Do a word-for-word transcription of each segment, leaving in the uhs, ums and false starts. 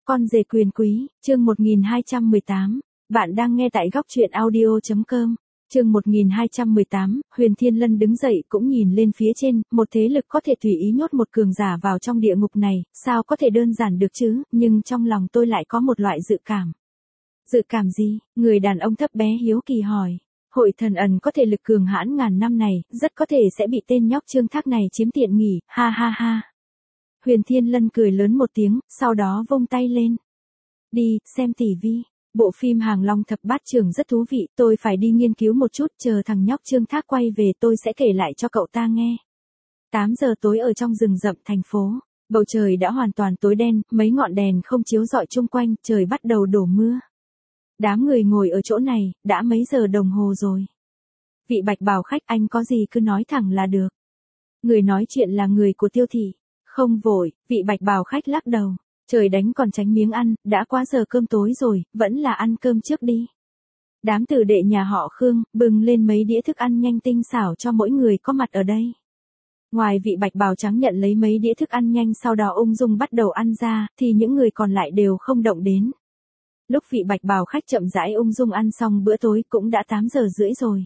Con rể quyền quý, chương một nghìn hai trăm mười tám. Bạn đang nghe tại góc truyện audio.com. Chương một nghìn hai trăm mười tám, Huyền Thiên Lân đứng dậy cũng nhìn lên phía trên, một thế lực có thể tùy ý nhốt một cường giả vào trong địa ngục này, sao có thể đơn giản được chứ, nhưng trong lòng tôi lại có một loại dự cảm. Dự cảm gì? Người đàn ông thấp bé hiếu kỳ hỏi. Hội thần ẩn có thể lực cường hãn ngàn năm này, rất có thể sẽ bị tên nhóc Trương Thác này chiếm tiện nghỉ, ha ha ha. Huyền Thiên Lân cười lớn một tiếng, sau đó vung tay lên. Đi, xem tỷ vi. Bộ phim Hàng Long Thập Bát Trường rất thú vị, tôi phải đi nghiên cứu một chút, chờ thằng nhóc Trương Thác quay về tôi sẽ kể lại cho cậu ta nghe. tám giờ tối ở trong rừng rậm thành phố, bầu trời đã hoàn toàn tối đen, mấy ngọn đèn không chiếu rọi chung quanh, trời bắt đầu đổ mưa. Đám người ngồi ở chỗ này, đã mấy giờ đồng hồ rồi. Vị bạch bào khách, anh có gì cứ nói thẳng là được. Người nói chuyện là người của Tiêu Thị. Không vội, vị bạch bào khách lắc đầu. Trời đánh còn tránh miếng ăn, đã quá giờ cơm tối rồi, vẫn là ăn cơm trước đi. Đám tử đệ nhà họ Khương, bưng lên mấy đĩa thức ăn nhanh tinh xảo cho mỗi người có mặt ở đây. Ngoài vị bạch bào trắng nhận lấy mấy đĩa thức ăn nhanh sau đó ung dung bắt đầu ăn ra, thì những người còn lại đều không động đến. Lúc vị bạch bào khách chậm rãi ung dung ăn xong bữa tối cũng đã tám giờ rưỡi rồi.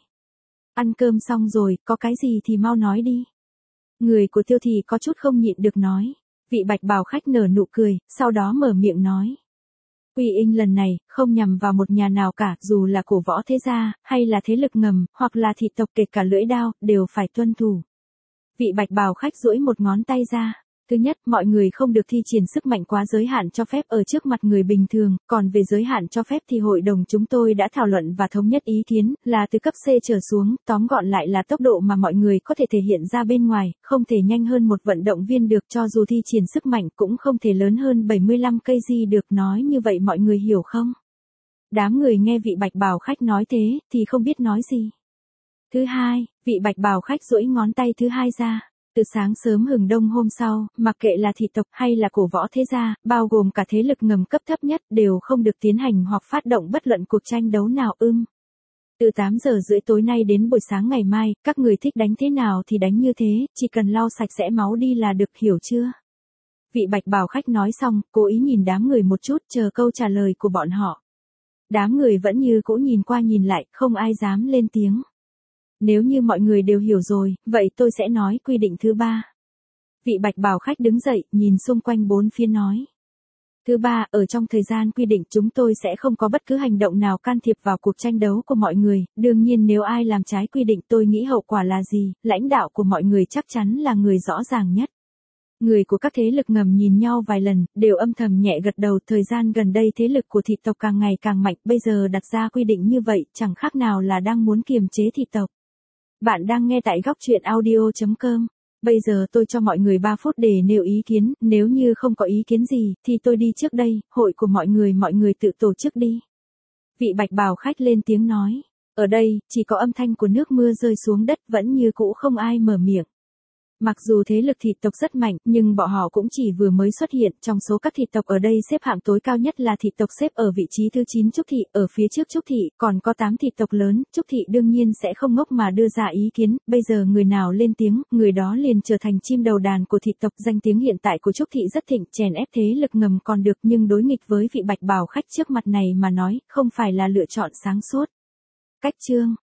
Ăn cơm xong rồi, có cái gì thì mau nói đi. Người của Tiêu Thị có chút không nhịn được nói. Vị bạch bào khách nở nụ cười, sau đó mở miệng nói. Quy Inh lần này, không nhằm vào một nhà nào cả, dù là cổ võ thế gia, hay là thế lực ngầm, hoặc là thị tộc kể cả lưỡi đao, đều phải tuân thủ. Vị bạch bào khách duỗi một ngón tay ra. Thứ nhất, mọi người không được thi triển sức mạnh quá giới hạn cho phép ở trước mặt người bình thường, còn về giới hạn cho phép thì hội đồng chúng tôi đã thảo luận và thống nhất ý kiến, là từ cấp C trở xuống, tóm gọn lại là tốc độ mà mọi người có thể thể hiện ra bên ngoài, không thể nhanh hơn một vận động viên được, cho dù thi triển sức mạnh cũng không thể lớn hơn bảy mươi lăm ki lô gam được, nói như vậy mọi người hiểu không? Đám người nghe vị bạch bào khách nói thế, thì không biết nói gì. Thứ hai, vị bạch bào khách duỗi ngón tay thứ hai ra. Từ sáng sớm hừng đông hôm sau, mặc kệ là thị tộc hay là cổ võ thế gia, bao gồm cả thế lực ngầm cấp thấp nhất, đều không được tiến hành hoặc phát động bất luận cuộc tranh đấu nào ưm. Từ tám giờ rưỡi tối nay đến buổi sáng ngày mai, các người thích đánh thế nào thì đánh như thế, chỉ cần lau sạch sẽ máu đi là được, hiểu chưa? Vị bạch bào khách nói xong, cố ý nhìn đám người một chút, chờ câu trả lời của bọn họ. Đám người vẫn như cũ nhìn qua nhìn lại, không ai dám lên tiếng. Nếu như mọi người đều hiểu rồi, vậy tôi sẽ nói quy định thứ ba. Vị bạch bào khách đứng dậy, nhìn xung quanh bốn phía nói. Thứ ba, ở trong thời gian quy định chúng tôi sẽ không có bất cứ hành động nào can thiệp vào cuộc tranh đấu của mọi người, đương nhiên nếu ai làm trái quy định tôi nghĩ hậu quả là gì, lãnh đạo của mọi người chắc chắn là người rõ ràng nhất. Người của các thế lực ngầm nhìn nhau vài lần, đều âm thầm nhẹ gật đầu, thời gian gần đây thế lực của thị tộc càng ngày càng mạnh, bây giờ đặt ra quy định như vậy, chẳng khác nào là đang muốn kiềm chế thị tộc. Bạn đang nghe tại góc truyện audio.com. Bây giờ tôi cho mọi người ba phút để nêu ý kiến, nếu như không có ý kiến gì, thì tôi đi trước đây, hội của mọi người mọi người tự tổ chức đi. Vị bạch bào khách lên tiếng nói. Ở đây, chỉ có âm thanh của nước mưa rơi xuống đất, vẫn như cũ không ai mở miệng. Mặc dù thế lực thị tộc rất mạnh, nhưng bọn họ cũng chỉ vừa mới xuất hiện, trong số các thị tộc ở đây xếp hạng tối cao nhất là thị tộc xếp ở vị trí thứ chín Trúc Thị, ở phía trước Trúc Thị, còn có tám thị tộc lớn, Trúc Thị đương nhiên sẽ không ngốc mà đưa ra ý kiến, bây giờ người nào lên tiếng, người đó liền trở thành chim đầu đàn của thị tộc, danh tiếng hiện tại của Trúc Thị rất thịnh, chèn ép thế lực ngầm còn được nhưng đối nghịch với vị bạch bào khách trước mặt này mà nói, không phải là lựa chọn sáng suốt. Cách chương,